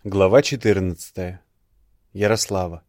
Глава 14. Ярослава.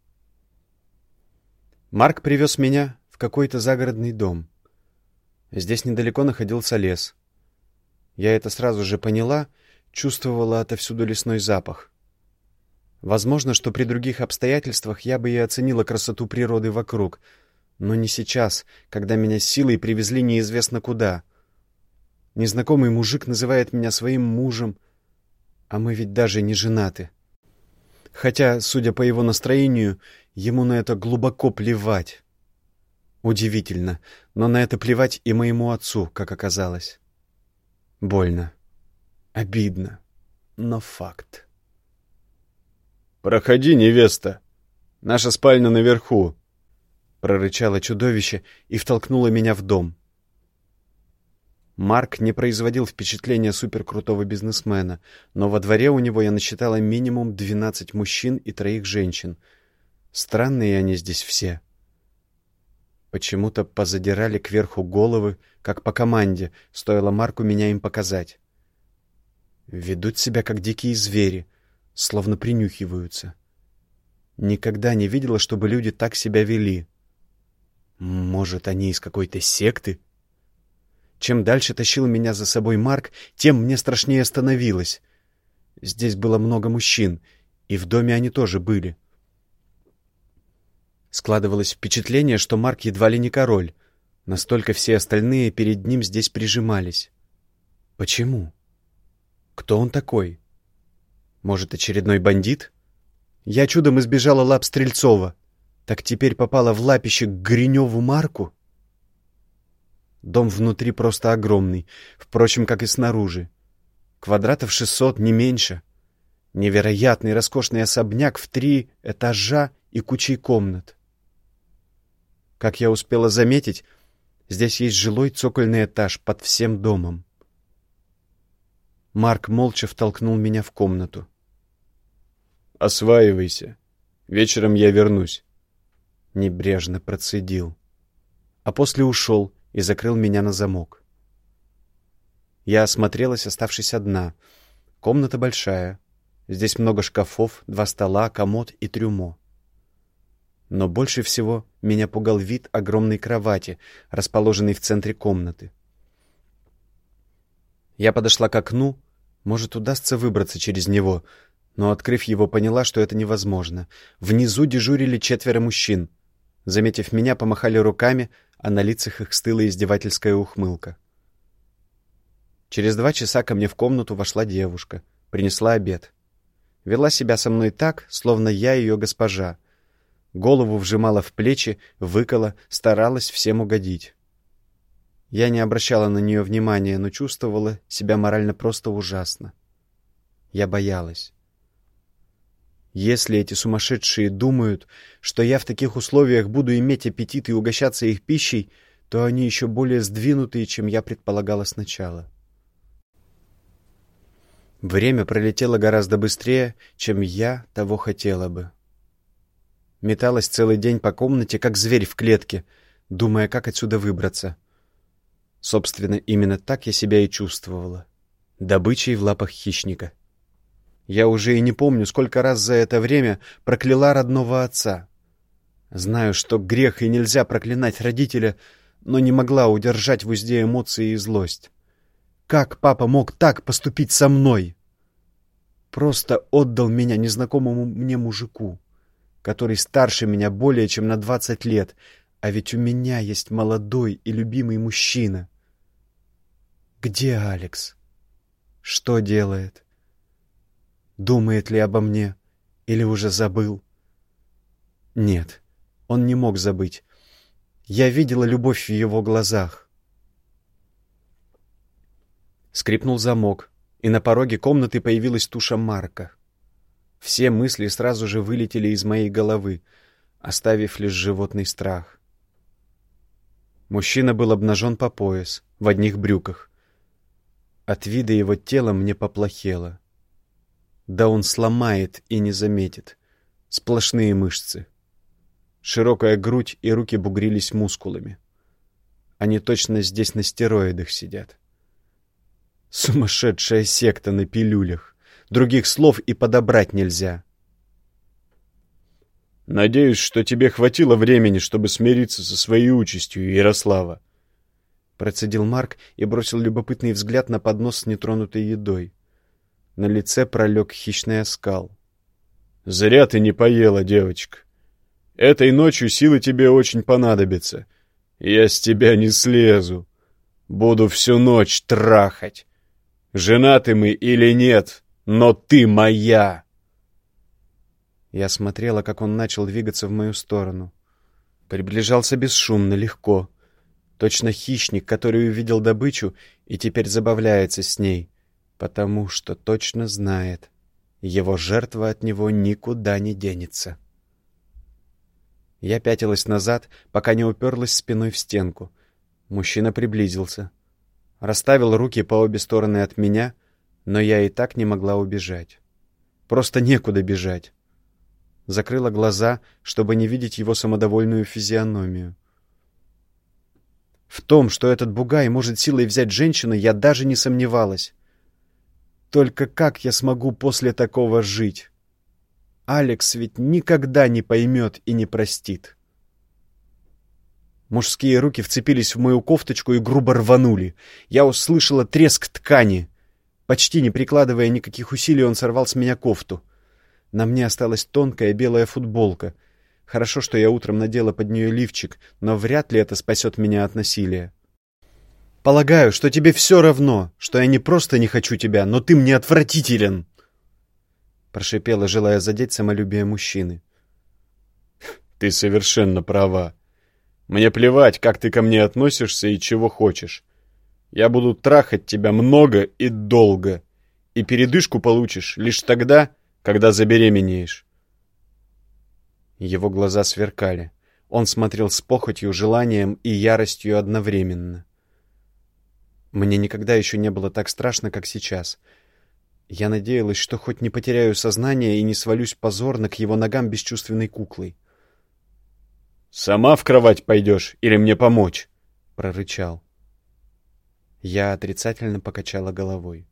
Марк привез меня в какой-то загородный дом. Здесь недалеко находился лес. Я это сразу же поняла, чувствовала отовсюду лесной запах. Возможно, что при других обстоятельствах я бы и оценила красоту природы вокруг, но не сейчас, когда меня силой привезли неизвестно куда. Незнакомый мужик называет меня своим мужем, а мы ведь даже не женаты. Хотя, судя по его настроению, ему на это глубоко плевать. Удивительно, но на это плевать и моему отцу, как оказалось. Больно. Обидно. Но факт. «Проходи, невеста. Наша спальня наверху», — прорычало чудовище и втолкнуло меня в дом. Марк не производил впечатления суперкрутого бизнесмена, но во дворе у него я насчитала минимум 12 мужчин и 3 женщин. Странные они здесь все. Почему-то позадирали кверху головы, как по команде, стоило Марку меня им показать. Ведут себя, как дикие звери, словно принюхиваются. Никогда не видела, чтобы люди так себя вели. Может, они из какой-то секты? Чем дальше тащил меня за собой Марк, тем мне страшнее становилось. Здесь было много мужчин, и в доме они тоже были. Складывалось впечатление, что Марк едва ли не король. Настолько все остальные перед ним здесь прижимались. Почему? Кто он такой? Может, очередной бандит? Я чудом избежала лап Стрельцова. Так теперь попала в лапище к Гриневу Марку? Дом внутри просто огромный, впрочем, как и снаружи. Квадратов 600, не меньше. Невероятный роскошный особняк в 3 этажа и кучей комнат. Как я успела заметить, здесь есть жилой цокольный этаж под всем домом. Марк молча втолкнул меня в комнату. «Осваивайся. Вечером я вернусь», — небрежно процедил. А после ушел и закрыл меня на замок. Я осмотрелась, оставшись одна. Комната большая. Здесь много шкафов, 2 стола, комод и трюмо. Но больше всего меня пугал вид огромной кровати, расположенной в центре комнаты. Я подошла к окну, может, удастся выбраться через него, но, открыв его, поняла, что это невозможно. Внизу дежурили 4 мужчин. Заметив меня, помахали руками, а на лицах их стыла издевательская ухмылка. Через 2 часа ко мне в комнату вошла девушка, принесла обед. Вела себя со мной так, словно я ее госпожа. Голову вжимала в плечи, выкала, старалась всем угодить. Я не обращала на нее внимания, но чувствовала себя морально просто ужасно. Я боялась. Если эти сумасшедшие думают, что я в таких условиях буду иметь аппетит и угощаться их пищей, то они еще более сдвинутые, чем я предполагала сначала. Время пролетело гораздо быстрее, чем я того хотела бы. Металась целый день по комнате, как зверь в клетке, думая, как отсюда выбраться. Собственно, именно так я себя и чувствовала. Добычей в лапах хищника. Я уже и не помню, сколько раз за это время прокляла родного отца. Знаю, что грех и нельзя проклинать родителя, но не могла удержать в узде эмоции и злость. Как папа мог так поступить со мной? Просто отдал меня незнакомому мне мужику, который старше меня более чем на 20 лет, а ведь у меня есть молодой и любимый мужчина. Где Алекс? Что делает? Думает ли обо мне? Или уже забыл? Нет, он не мог забыть. Я видела любовь в его глазах. Скрипнул замок, и на пороге комнаты появилась туша Марка. Все мысли сразу же вылетели из моей головы, оставив лишь животный страх. Мужчина был обнажен по пояс, в одних брюках. От вида его тела мне поплохело. Да он сломает и не заметит. Сплошные мышцы. Широкая грудь и руки бугрились мускулами. Они точно здесь на стероидах сидят. Сумасшедшая секта на пилюлях. Других слов и подобрать нельзя. «Надеюсь, что тебе хватило времени, чтобы смириться со своей участью, Ярослава», — процедил Марк и бросил любопытный взгляд на поднос с нетронутой едой. На лице пролег хищный оскал. «Зря ты не поела, девочка. Этой ночью силы тебе очень понадобятся. Я с тебя не слезу. Буду всю ночь трахать. Женаты мы или нет, но ты моя!» Я смотрела, как он начал двигаться в мою сторону. Приближался бесшумно, легко. Точно хищник, который увидел добычу и теперь забавляется с ней, потому что точно знает, его жертва от него никуда не денется. Я пятилась назад, пока не уперлась спиной в стенку. Мужчина приблизился. Расставил руки по обе стороны от меня, но я и так не могла убежать. Просто некуда бежать. Закрыла глаза, чтобы не видеть его самодовольную физиономию. В том, что этот бугай может силой взять женщину, я даже не сомневалась. Только как я смогу после такого жить? Алекс ведь никогда не поймет и не простит. Мужские руки вцепились в мою кофточку и грубо рванули. Я услышала треск ткани. Почти не прикладывая никаких усилий, он сорвал с меня кофту. На мне осталась тонкая белая футболка. Хорошо, что я утром надела под нее лифчик, но вряд ли это спасет меня от насилия. Полагаю, что тебе все равно, что я не просто не хочу тебя, но ты мне отвратителен, прошипела, желая задеть самолюбие мужчины. «Ты совершенно права. Мне плевать, как ты ко мне относишься и чего хочешь. Я буду трахать тебя много и долго, и передышку получишь лишь тогда, когда забеременеешь». Его глаза сверкали. Он смотрел с похотью, желанием и яростью одновременно. Мне никогда еще не было так страшно, как сейчас. Я надеялась, что хоть не потеряю сознание и не свалюсь позорно к его ногам бесчувственной куклой. «Сама в кровать пойдешь или мне помочь?» — прорычал. Я отрицательно покачала головой.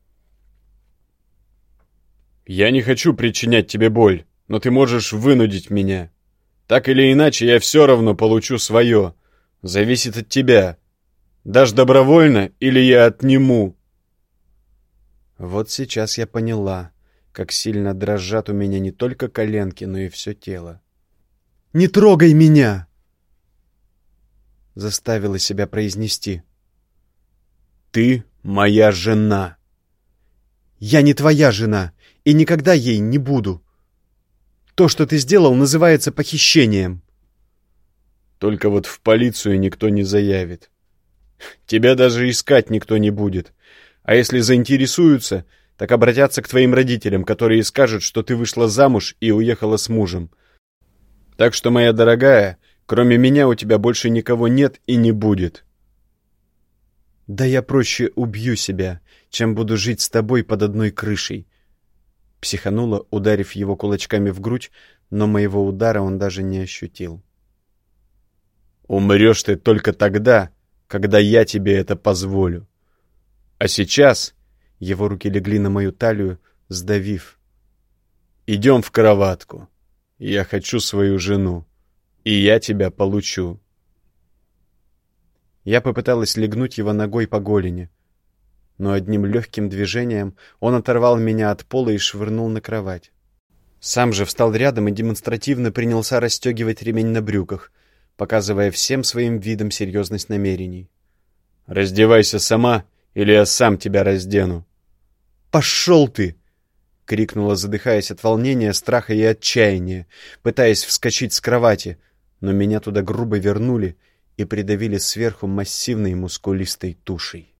«Я не хочу причинять тебе боль, но ты можешь вынудить меня. Так или иначе, я все равно получу свое. Зависит от тебя. Дашь добровольно или я отниму?» Вот сейчас я поняла, как сильно дрожат у меня не только коленки, но и все тело. «Не трогай меня!» — заставила себя произнести. «Ты моя жена!» «Я не твоя жена, и никогда ей не буду. То, что ты сделал, называется похищением». «Только вот в полицию никто не заявит. Тебя даже искать никто не будет. А если заинтересуются, так обратятся к твоим родителям, которые скажут, что ты вышла замуж и уехала с мужем. Так что, моя дорогая, кроме меня у тебя больше никого нет и не будет». «Да я проще убью себя, чем буду жить с тобой под одной крышей», — психанула, ударив его кулачками в грудь, но моего удара он даже не ощутил. «Умрешь ты только тогда, когда я тебе это позволю. А сейчас...» — его руки легли на мою талию, сдавив. «Идем в кроватку. Я хочу свою жену, и я тебя получу». Я попыталась легнуть его ногой по голени, но одним легким движением он оторвал меня от пола и швырнул на кровать. Сам же встал рядом и демонстративно принялся расстегивать ремень на брюках, показывая всем своим видом серьезность намерений. «Раздевайся сама, или я сам тебя раздену». «Пошел ты!» — крикнула, задыхаясь от волнения, страха и отчаяния, пытаясь вскочить с кровати, но меня туда грубо вернули и придавили сверху массивной мускулистой тушей.